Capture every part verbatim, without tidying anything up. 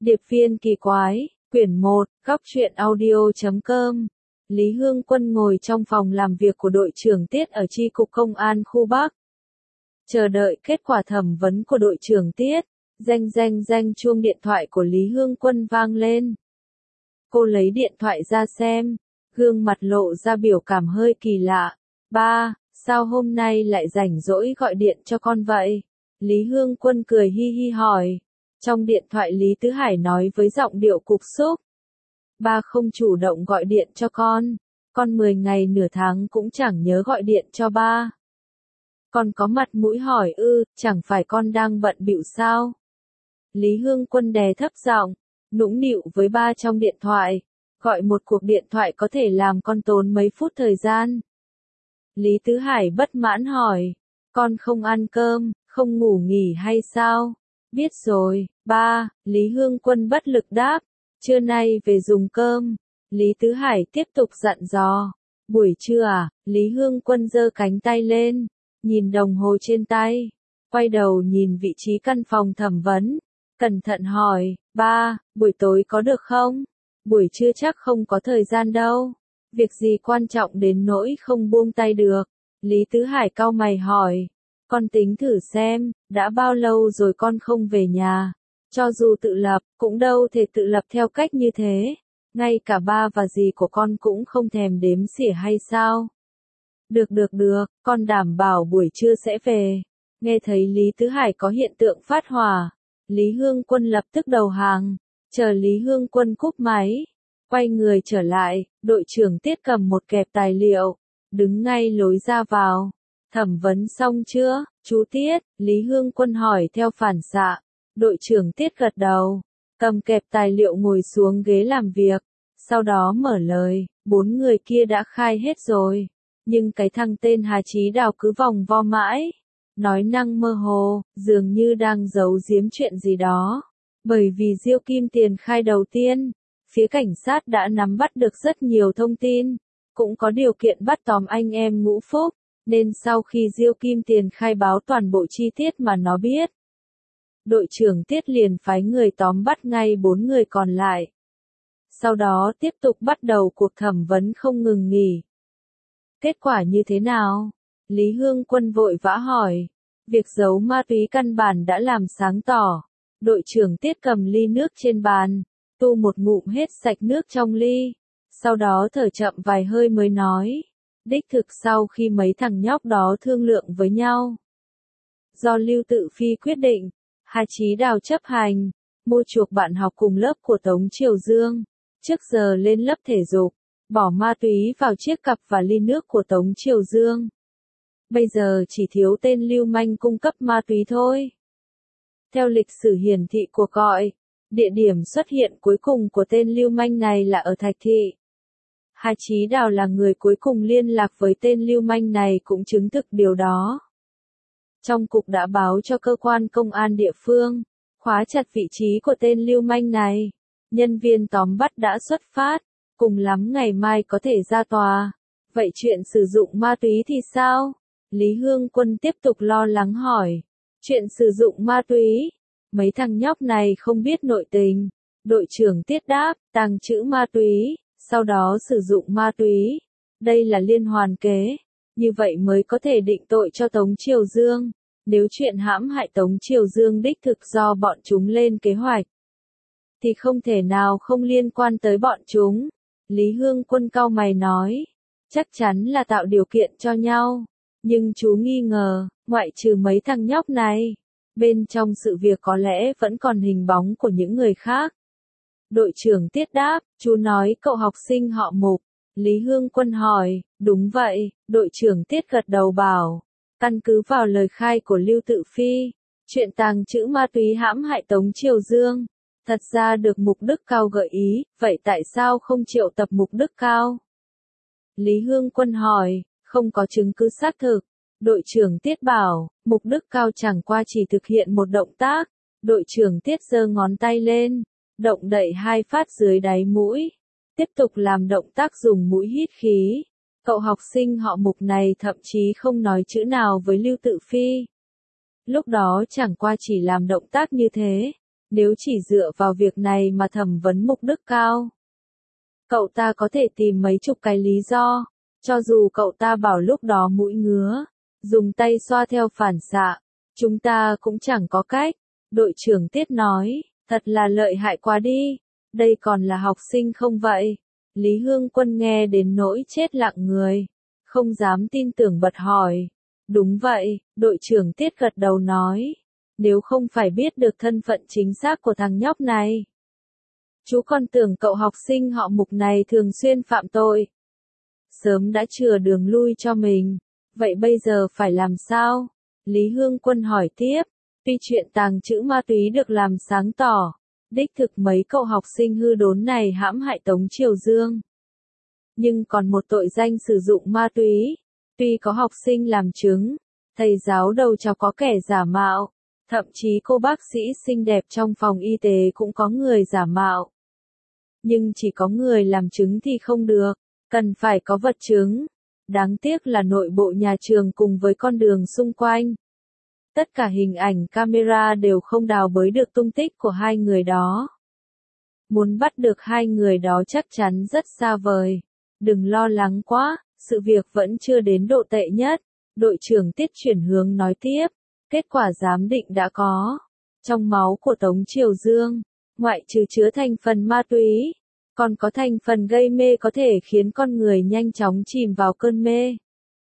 Điệp viên kỳ quái, quyển một, góc truyện audio.com. Lý Hương Quân ngồi trong phòng làm việc của đội trưởng Tiết ở chi cục công an khu Bắc. Chờ đợi kết quả thẩm vấn của đội trưởng Tiết, reng reng reng chuông điện thoại của Lý Hương Quân vang lên. Cô lấy điện thoại ra xem, gương mặt lộ ra biểu cảm hơi kỳ lạ. Ba, sao hôm nay lại rảnh rỗi gọi điện cho con vậy? Lý Hương Quân cười hi hi hỏi. Trong điện thoại Lý Tứ Hải nói với giọng điệu cục xúc. Ba không chủ động gọi điện cho con. Con mười ngày nửa tháng cũng chẳng nhớ gọi điện cho ba. Con có mặt mũi hỏi ư, chẳng phải con đang bận bịu sao? Lý Hương Quân đè thấp giọng, nũng nịu với ba trong điện thoại. Gọi một cuộc điện thoại có thể làm con tốn mấy phút thời gian. Lý Tứ Hải bất mãn hỏi, con không ăn cơm, không ngủ nghỉ hay sao? Biết rồi, ba, Lý Hương Quân bất lực đáp, trưa nay về dùng cơm. Lý Tứ Hải tiếp tục dặn dò, buổi trưa à? Lý Hương Quân giơ cánh tay lên, nhìn đồng hồ trên tay, quay đầu nhìn vị trí căn phòng thẩm vấn, cẩn thận hỏi, ba, buổi tối có được không? Buổi trưa chắc không có thời gian đâu. Việc gì quan trọng đến nỗi không buông tay được? Lý Tứ Hải cau mày hỏi. Con tính thử xem, đã bao lâu rồi con không về nhà. Cho dù tự lập, cũng đâu thể tự lập theo cách như thế. Ngay cả ba và dì của con cũng không thèm đếm xỉa hay sao? Được được được, con đảm bảo buổi trưa sẽ về. Nghe thấy Lý Tứ Hải có hiện tượng phát hỏa, Lý Hương Quân lập tức đầu hàng. Chờ Lý Hương Quân cúp máy, quay người trở lại, đội trưởng Tiết cầm một kẹp tài liệu, đứng ngay lối ra vào. Thẩm vấn xong chưa, chú Tiết? Lý Hương Quân hỏi theo phản xạ. Đội trưởng Tiết gật đầu, cầm kẹp tài liệu ngồi xuống ghế làm việc, sau đó mở lời, bốn người kia đã khai hết rồi, nhưng cái thằng tên Hà Chí Đào cứ vòng vo mãi, nói năng mơ hồ, dường như đang giấu giếm chuyện gì đó. Bởi vì Diêu Kim Tiền khai đầu tiên, phía cảnh sát đã nắm bắt được rất nhiều thông tin, cũng có điều kiện bắt tóm anh em Ngũ Phúc, nên sau khi Diêu Kim Tiền khai báo toàn bộ chi tiết mà nó biết, đội trưởng Tiết liền phái người tóm bắt ngay bốn người còn lại. Sau đó tiếp tục bắt đầu cuộc thẩm vấn không ngừng nghỉ. Kết quả như thế nào? Lý Hương Quân vội vã hỏi. Việc giấu ma túy căn bản đã làm sáng tỏ. Đội trưởng Tiết cầm ly nước trên bàn, tu một ngụm hết sạch nước trong ly, sau đó thở chậm vài hơi mới nói. Đích thực sau khi mấy thằng nhóc đó thương lượng với nhau, do Lưu Tự Phi quyết định, Hà Chí Đào chấp hành, mua chuộc bạn học cùng lớp của Tống Triều Dương, trước giờ lên lớp thể dục, bỏ ma túy vào chiếc cặp và ly nước của Tống Triều Dương. Bây giờ chỉ thiếu tên lưu manh cung cấp ma túy thôi. Theo lịch sử hiển thị cuộc gọi, địa điểm xuất hiện cuối cùng của tên lưu manh này là ở Thạch Thị. Hà Chí Đào là người cuối cùng liên lạc với tên lưu manh này cũng chứng thực điều đó. Trong cục đã báo cho cơ quan công an địa phương, khóa chặt vị trí của tên lưu manh này. Nhân viên tóm bắt đã xuất phát, cùng lắm ngày mai có thể ra tòa. Vậy chuyện sử dụng ma túy thì sao? Lý Hương Quân tiếp tục lo lắng hỏi. Chuyện sử dụng ma túy, mấy thằng nhóc này không biết nội tình. Đội trưởng Tiết đáp, tàng trữ ma túy, sau đó sử dụng ma túy. Đây là liên hoàn kế, như vậy mới có thể định tội cho Tống Triều Dương. Nếu chuyện hãm hại Tống Triều Dương đích thực do bọn chúng lên kế hoạch, thì không thể nào không liên quan tới bọn chúng. Lý Hương Quân cau mày nói, chắc chắn là tạo điều kiện cho nhau. Nhưng chú nghi ngờ, ngoại trừ mấy thằng nhóc này, bên trong sự việc có lẽ vẫn còn hình bóng của những người khác. Đội trưởng Tiết đáp, chú nói cậu học sinh họ Mục. Lý Hương Quân hỏi, đúng vậy, đội trưởng Tiết gật đầu bảo, căn cứ vào lời khai của Lưu Tự Phi, chuyện tàng trữ ma túy hãm hại Tống Triều Dương, thật ra được Mục Đức Cao gợi ý, vậy tại sao không triệu tập Mục Đức Cao? Lý Hương Quân hỏi, không có chứng cứ xác thực. Đội trưởng Tiết bảo, Mục Đức Cao chẳng qua chỉ thực hiện một động tác. Đội trưởng Tiết giơ ngón tay lên, động đậy hai phát dưới đáy mũi, tiếp tục làm động tác dùng mũi hít khí. Cậu học sinh họ Mục này thậm chí không nói chữ nào với Lưu Tự Phi. Lúc đó chẳng qua chỉ làm động tác như thế, Nếu chỉ dựa vào việc này mà thẩm vấn Mục Đức Cao, cậu ta có thể tìm mấy chục cái lý do, cho dù cậu ta bảo lúc đó mũi ngứa, dùng tay xoa theo phản xạ, chúng ta cũng chẳng có cách. Đội trưởng Tiết nói, thật là lợi hại quá đi, đây còn là học sinh không vậy? Lý Hương Quân nghe đến nỗi chết lặng người, không dám tin tưởng bật hỏi. Đúng vậy, đội trưởng Tiết gật đầu nói, nếu không phải biết được thân phận chính xác của thằng nhóc này, chú còn tưởng cậu học sinh họ Mục này thường xuyên phạm tội, sớm đã chừa đường lui cho mình. Vậy bây giờ phải làm sao? Lý Hương Quân hỏi tiếp. Tuy chuyện tàng trữ ma túy được làm sáng tỏ, đích thực mấy cậu học sinh hư đốn này hãm hại Tống Triều Dương, nhưng còn một tội danh sử dụng ma túy. Tuy có học sinh làm chứng, thầy giáo đầu chọc có kẻ giả mạo, thậm chí cô bác sĩ xinh đẹp trong phòng y tế cũng có người giả mạo. Nhưng chỉ có người làm chứng thì không được, cần phải có vật chứng. Đáng tiếc là nội bộ nhà trường cùng với con đường xung quanh, tất cả hình ảnh camera đều không đào bới được tung tích của hai người đó. Muốn bắt được hai người đó chắc chắn rất xa vời. Đừng lo lắng quá, sự việc vẫn chưa đến độ tệ nhất. Đội trưởng Tiết chuyển hướng nói tiếp, kết quả giám định đã có. Trong máu của Tống Triều Dương, ngoại trừ chứa thành phần ma túy, còn có thành phần gây mê có thể khiến con người nhanh chóng chìm vào cơn mê.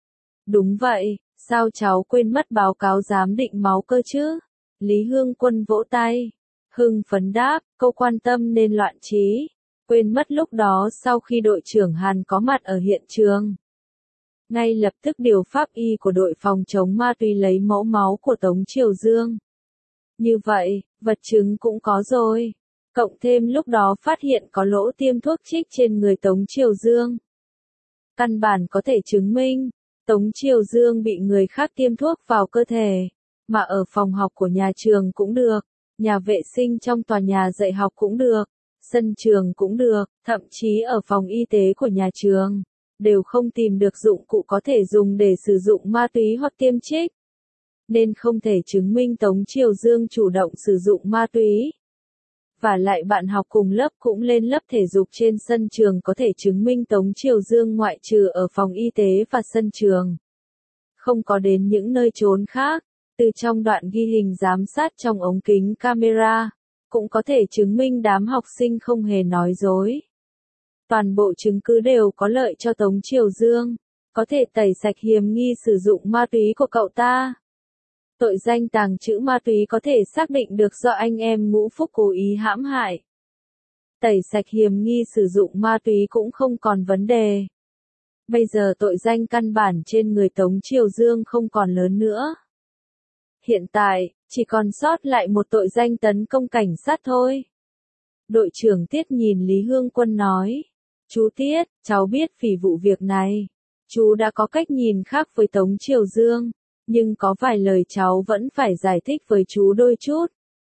Đúng vậy, sao cháu quên mất báo cáo giám định máu cơ chứ? Lý Hương Quân vỗ tay, hưng phấn đáp, câu quan tâm nên loạn trí. Quên mất lúc đó sau khi đội trưởng Hàn có mặt ở hiện trường, ngay lập tức điều pháp y của đội phòng chống ma túy lấy mẫu máu của Tống Triều Dương. Như vậy, vật chứng cũng có rồi. Cộng thêm lúc đó phát hiện có lỗ tiêm thuốc trích trên người Tống Triều Dương. Căn bản có thể chứng minh, Tống Triều Dương bị người khác tiêm thuốc vào cơ thể, mà ở phòng học của nhà trường cũng được, nhà vệ sinh trong tòa nhà dạy học cũng được, sân trường cũng được, thậm chí ở phòng y tế của nhà trường, đều không tìm được dụng cụ có thể dùng để sử dụng ma túy hoặc tiêm trích. Nên không thể chứng minh Tống Triều Dương chủ động sử dụng ma túy. Và lại bạn học cùng lớp cũng lên lớp thể dục trên sân trường có thể chứng minh Tống Triều Dương ngoại trừ ở phòng y tế và sân trường, không có đến những nơi trốn khác. Từ trong đoạn ghi hình giám sát trong ống kính camera, cũng có thể chứng minh đám học sinh không hề nói dối. Toàn bộ chứng cứ đều có lợi cho Tống Triều Dương, có thể tẩy sạch hiềm nghi sử dụng ma túy của cậu ta. Tội danh tàng trữ ma túy có thể xác định được do anh em Ngũ Phúc cố ý hãm hại. Tẩy sạch hiềm nghi sử dụng ma túy cũng không còn vấn đề. Bây giờ tội danh căn bản trên người Tống Triều Dương không còn lớn nữa. Hiện tại, chỉ còn sót lại một tội danh tấn công cảnh sát thôi. Đội trưởng Tiết nhìn Lý Hương Quân nói, chú Tiết, cháu biết vì vụ việc này, chú đã có cách nhìn khác với Tống Triều Dương. Nhưng có vài lời cháu vẫn phải giải thích với chú đôi chút.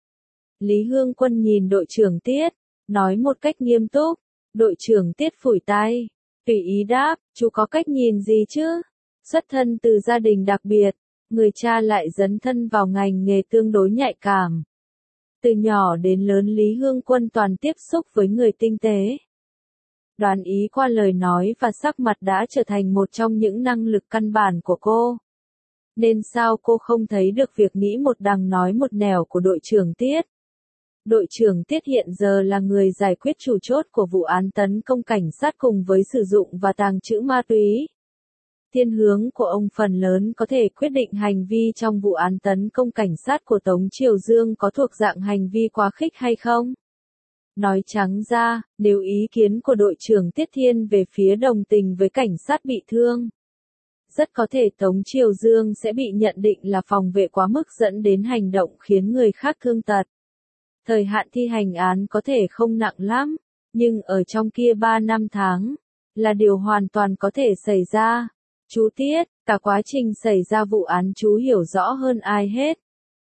Lý Hương Quân nhìn đội trưởng Tiết, nói một cách nghiêm túc. Đội trưởng Tiết phủi tay, tùy ý đáp, chú có cách nhìn gì chứ? Xuất thân từ gia đình đặc biệt, người cha lại dấn thân vào ngành nghề tương đối nhạy cảm. Từ nhỏ đến lớn Lý Hương Quân toàn tiếp xúc với người tinh tế. Đoán ý qua lời nói và sắc mặt đã trở thành một trong những năng lực căn bản của cô. Nên sao cô không thấy được việc nghĩ một đằng nói một nẻo của đội trưởng Tiết? Đội trưởng Tiết hiện giờ là người giải quyết chủ chốt của vụ án tấn công cảnh sát cùng với sử dụng và tàng trữ ma túy. Thiên hướng của ông phần lớn có thể quyết định hành vi trong vụ án tấn công cảnh sát của Tống Triều Dương có thuộc dạng hành vi quá khích hay không. Nói trắng ra, nếu ý kiến của đội trưởng Tiết thiên về phía đồng tình với cảnh sát bị thương, rất có thể Tống Triều Dương sẽ bị nhận định là phòng vệ quá mức dẫn đến hành động khiến người khác thương tật. Thời hạn thi hành án có thể không nặng lắm, nhưng ở trong kia ba năm tháng, là điều hoàn toàn có thể xảy ra. Chú Tiết, cả quá trình xảy ra vụ án chú hiểu rõ hơn ai hết.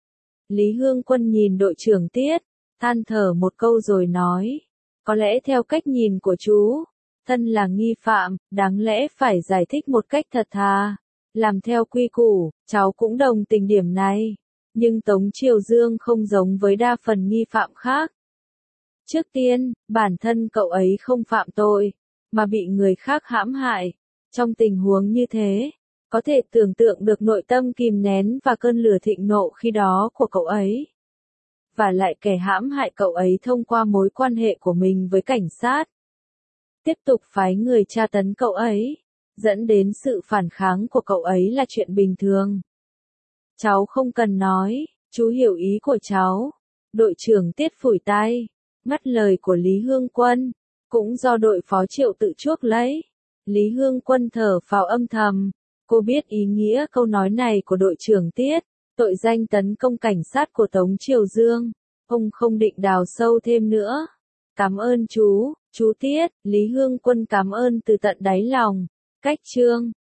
Lý Hương Quân nhìn đội trưởng Tiết, than thở một câu rồi nói, có lẽ theo cách nhìn của chú, thân là nghi phạm, đáng lẽ phải giải thích một cách thật thà, làm theo quy củ, cháu cũng đồng tình điểm này. Nhưng Tống Triều Dương không giống với đa phần nghi phạm khác. Trước tiên, bản thân cậu ấy không phạm tội, mà bị người khác hãm hại. Trong tình huống như thế, có thể tưởng tượng được nội tâm kìm nén và cơn lửa thịnh nộ khi đó của cậu ấy. Và lại kẻ hãm hại cậu ấy thông qua mối quan hệ của mình với cảnh sát. Tiếp tục phái người tra tấn cậu ấy, dẫn đến sự phản kháng của cậu ấy là chuyện bình thường. Cháu không cần nói, chú hiểu ý của cháu. Đội trưởng Tiết phủi tay, ngắt lời của Lý Hương Quân, cũng do đội phó Triệu tự chuốc lấy. Lý Hương Quân thở phào âm thầm, cô biết ý nghĩa câu nói này của đội trưởng Tiết, tội danh tấn công cảnh sát của Tống Triều Dương, ông không định đào sâu thêm nữa. Cảm ơn chú, chú Tiết, Lý Hương Quân cảm ơn từ tận đáy lòng. Cách chương